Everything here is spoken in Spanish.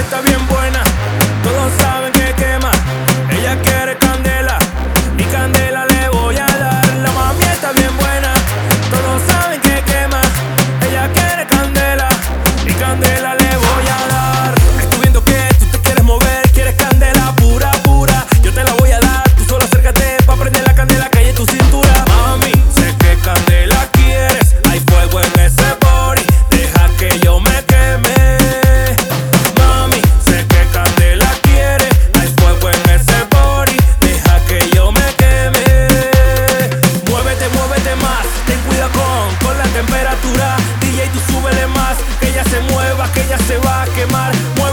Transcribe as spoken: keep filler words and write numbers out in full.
está bien buena, todos saben que quema. Ella quiere candela, mi candela le voy a dar. La mami está bien buena, todos saben que quema. Ella quiere candela, mi candela le voy a dar. Estoy viendo que tú te quieres mover, quieres candela pura, pura. Yo te la voy a dar, tú solo acércate pa' prender la candela que hay en tu cintura. Mami, sé que candela quieres, hay fuego en ese body, deja que yo me queme. Mami, sé que candela quieres, hay fuego en ese body, deja que yo me queme. Muévete, muévete más, ten cuidado con, con la temperatura. D J, tú súbele más, que ella se mueva, que ella se va a quemar.